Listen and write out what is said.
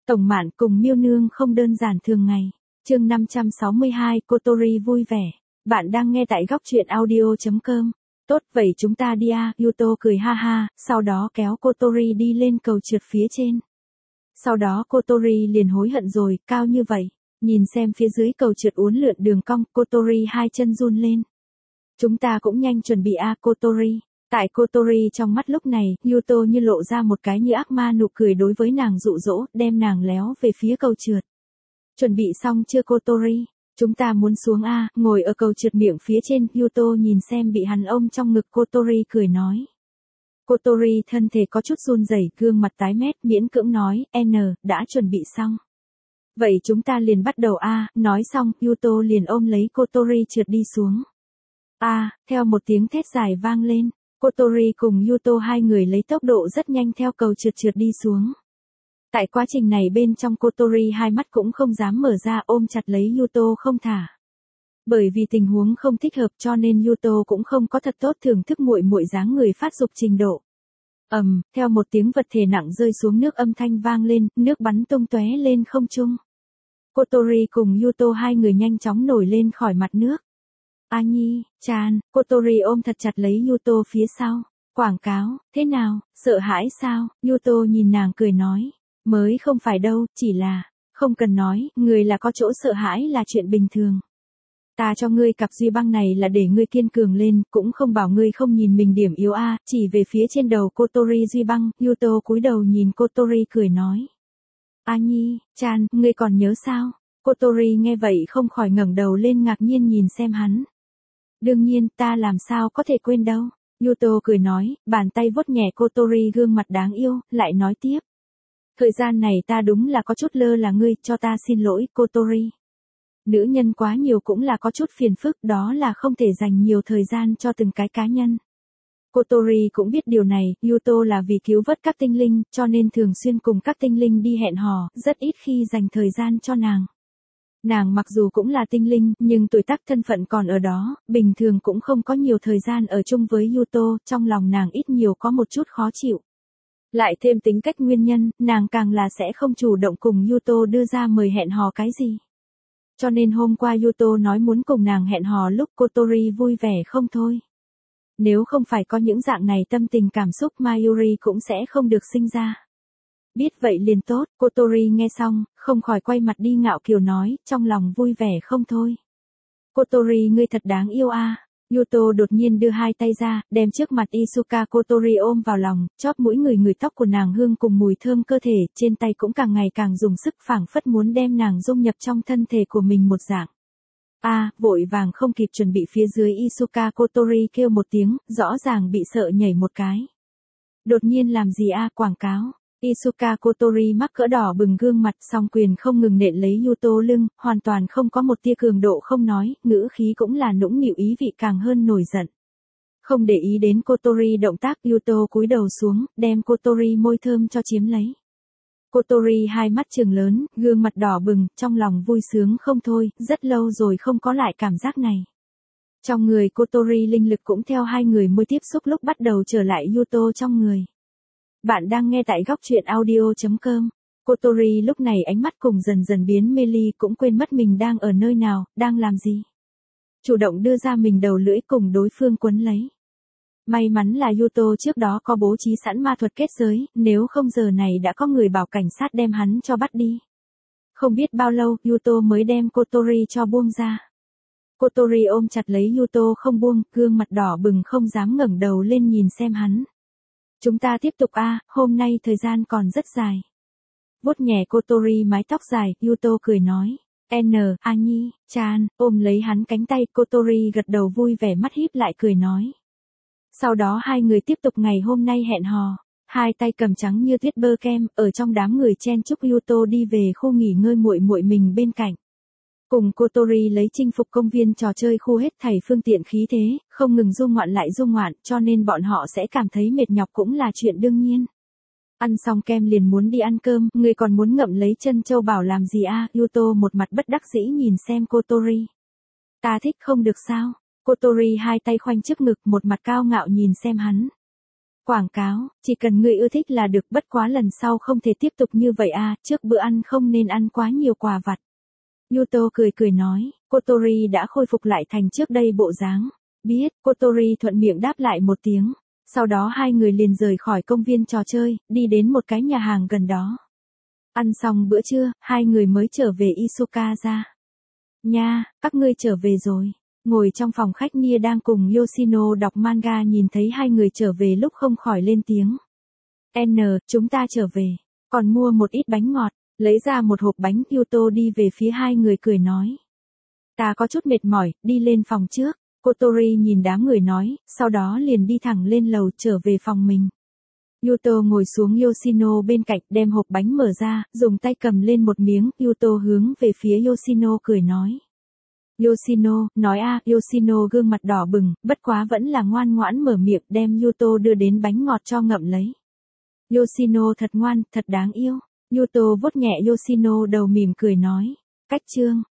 Tổng Mạn cùng Miêu Nương không đơn giản thường ngày. Chương 562, Kotori vui vẻ. Bạn đang nghe tại góc truyện audio.com. Tốt vậy chúng ta đi à, Yuto cười ha ha, sau đó kéo Kotori đi lên cầu trượt phía trên. Sau đó Kotori liền hối hận rồi, cao như vậy. Nhìn xem phía dưới cầu trượt uốn lượn đường cong, Kotori hai chân run lên. Chúng ta cũng nhanh chuẩn bị à, Kotori. Tại Kotori trong mắt lúc này, Yuto như lộ ra một cái như ác ma nụ cười đối với nàng dụ dỗ, đem nàng léo về phía cầu trượt. Chuẩn bị xong chưa Kotori? Chúng ta muốn xuống à, ngồi ở cầu trượt miệng phía trên, Yuto nhìn xem bị hắn ôm trong ngực Kotori cười nói. Kotori thân thể có chút run rẩy, gương mặt tái mét, miễn cưỡng nói, đã chuẩn bị xong. Vậy chúng ta liền bắt đầu à, nói xong, Yuto liền ôm lấy Kotori trượt đi xuống. Theo một tiếng thét dài vang lên. Kotori cùng Yuto hai người lấy tốc độ rất nhanh theo cầu trượt đi xuống. Tại quá trình này bên trong Kotori hai mắt cũng không dám mở ra ôm chặt lấy Yuto không thả. Bởi vì tình huống không thích hợp cho nên Yuto cũng không có thật tốt thưởng thức muội muội dáng người phát dục trình độ. Theo một tiếng vật thể nặng rơi xuống nước âm thanh vang lên, nước bắn tung tóe lên không trung. Kotori cùng Yuto hai người nhanh chóng nổi lên khỏi mặt nước. Chan, Kotori ôm thật chặt lấy Yuto phía sau. Quảng cáo, thế nào, sợ hãi sao? Yuto nhìn nàng cười nói. Mới không phải đâu, chỉ là, không cần nói, người là có chỗ sợ hãi là chuyện bình thường. Ta cho ngươi cặp duy băng này là để ngươi kiên cường lên, cũng không bảo ngươi không nhìn mình điểm yếu a, chỉ về phía trên đầu Kotori duy băng, Yuto cúi đầu nhìn Kotori cười nói. Chan, ngươi còn nhớ sao? Kotori nghe vậy không khỏi ngẩng đầu lên ngạc nhiên nhìn xem hắn. Đương nhiên, ta làm sao có thể quên đâu. Yuto cười nói, bàn tay vuốt nhẹ Kotori gương mặt đáng yêu, lại nói tiếp. Thời gian này ta đúng là có chút lơ là ngươi, cho ta xin lỗi, Kotori. Nữ nhân quá nhiều cũng là có chút phiền phức, đó là không thể dành nhiều thời gian cho từng cái cá nhân. Kotori cũng biết điều này, Yuto là vì cứu vớt các tinh linh, cho nên thường xuyên cùng các tinh linh đi hẹn hò, rất ít khi dành thời gian cho nàng. Nàng mặc dù cũng là tinh linh, nhưng tuổi tác thân phận còn ở đó, bình thường cũng không có nhiều thời gian ở chung với Yuto, trong lòng nàng ít nhiều có một chút khó chịu. Lại thêm tính cách nguyên nhân, nàng càng là sẽ không chủ động cùng Yuto đưa ra mời hẹn hò cái gì. Cho nên hôm qua Yuto nói muốn cùng nàng hẹn hò lúc Kotori vui vẻ không thôi. Nếu không phải có những dạng này tâm tình cảm xúc Mayuri cũng sẽ không được sinh ra. Biết vậy liền tốt, Kotori nghe xong, không khỏi quay mặt đi ngạo kiều nói, trong lòng vui vẻ không thôi. Kotori ngươi thật đáng yêu a. Yuto đột nhiên đưa hai tay ra, đem trước mặt Isuka Kotori ôm vào lòng, chóp mũi người tóc của nàng hương cùng mùi thơm cơ thể, trên tay cũng càng ngày càng dùng sức phảng phất muốn đem nàng dung nhập trong thân thể của mình một dạng. Vội vàng không kịp chuẩn bị phía dưới Isuka Kotori kêu một tiếng, rõ ràng bị sợ nhảy một cái. Đột nhiên làm gì quảng cáo. Isuka Kotori mắc cỡ đỏ bừng gương mặt song quyền không ngừng nện lấy Yuto lưng, hoàn toàn không có một tia cường độ không nói, ngữ khí cũng là nũng nịu ý vị càng hơn nổi giận. Không để ý đến Kotori động tác Yuto cúi đầu xuống, đem Kotori môi thơm cho chiếm lấy. Kotori hai mắt trừng lớn, gương mặt đỏ bừng, trong lòng vui sướng không thôi, rất lâu rồi không có lại cảm giác này. Trong người Kotori linh lực cũng theo hai người môi tiếp xúc lúc bắt đầu trở lại Yuto trong người. Bạn đang nghe tại góc truyện audio.com. Kotori lúc này ánh mắt cùng dần dần biến mê ly cũng quên mất mình đang ở nơi nào, đang làm gì. Chủ động đưa ra mình đầu lưỡi cùng đối phương quấn lấy. May mắn là Yuto trước đó có bố trí sẵn ma thuật kết giới, nếu không giờ này đã có người bảo cảnh sát đem hắn cho bắt đi. Không biết bao lâu, Yuto mới đem Kotori cho buông ra. Kotori ôm chặt lấy Yuto không buông, gương mặt đỏ bừng không dám ngẩng đầu lên nhìn xem hắn. Chúng ta tiếp tục hôm nay thời gian còn rất dài. Vuốt nhẹ Kotori mái tóc dài, Yuto cười nói. Chan, ôm lấy hắn cánh tay, Kotori gật đầu vui vẻ mắt híp lại cười nói. Sau đó hai người tiếp tục ngày hôm nay hẹn hò. Hai tay cầm trắng như tuyết bơ kem, ở trong đám người chen chúc Yuto đi về khu nghỉ ngơi muội muội mình bên cạnh. Cùng Kotori lấy chinh phục công viên trò chơi khu hết thảy phương tiện khí thế, không ngừng du ngoạn lại du ngoạn, cho nên bọn họ sẽ cảm thấy mệt nhọc cũng là chuyện đương nhiên. Ăn xong kem liền muốn đi ăn cơm, người còn muốn ngậm lấy chân châu bảo làm gì Yuto một mặt bất đắc dĩ nhìn xem Kotori. Ta thích không được sao? Kotori hai tay khoanh trước ngực một mặt cao ngạo nhìn xem hắn. Quảng cáo, chỉ cần ngươi ưa thích là được, bất quá lần sau không thể tiếp tục như vậy à, trước bữa ăn không nên ăn quá nhiều quà vặt. Yuto cười cười nói, Kotori đã khôi phục lại thành trước đây bộ dáng. Biết, Kotori thuận miệng đáp lại một tiếng. Sau đó hai người liền rời khỏi công viên trò chơi, đi đến một cái nhà hàng gần đó. Ăn xong bữa trưa, hai người mới trở về Isukasa. Nha, các ngươi trở về rồi. Ngồi trong phòng khách Nia đang cùng Yoshino đọc manga nhìn thấy hai người trở về lúc không khỏi lên tiếng. Chúng ta trở về. Còn mua một ít bánh ngọt, lấy ra một hộp bánh. Yuto đi về phía hai người cười nói. Ta có chút mệt mỏi, đi lên phòng trước. Kotori nhìn đám người nói, sau đó liền đi thẳng lên lầu trở về phòng mình. Yuto ngồi xuống Yoshino bên cạnh đem hộp bánh mở ra, dùng tay cầm lên một miếng. Yuto hướng về phía Yoshino cười nói. Yoshino, nói a, Yoshino gương mặt đỏ bừng, bất quá vẫn là ngoan ngoãn mở miệng đem Yuto đưa đến bánh ngọt cho ngậm lấy. Yoshino thật ngoan, thật đáng yêu. Yuto vuốt nhẹ Yoshino đầu mỉm cười nói. Cách chương.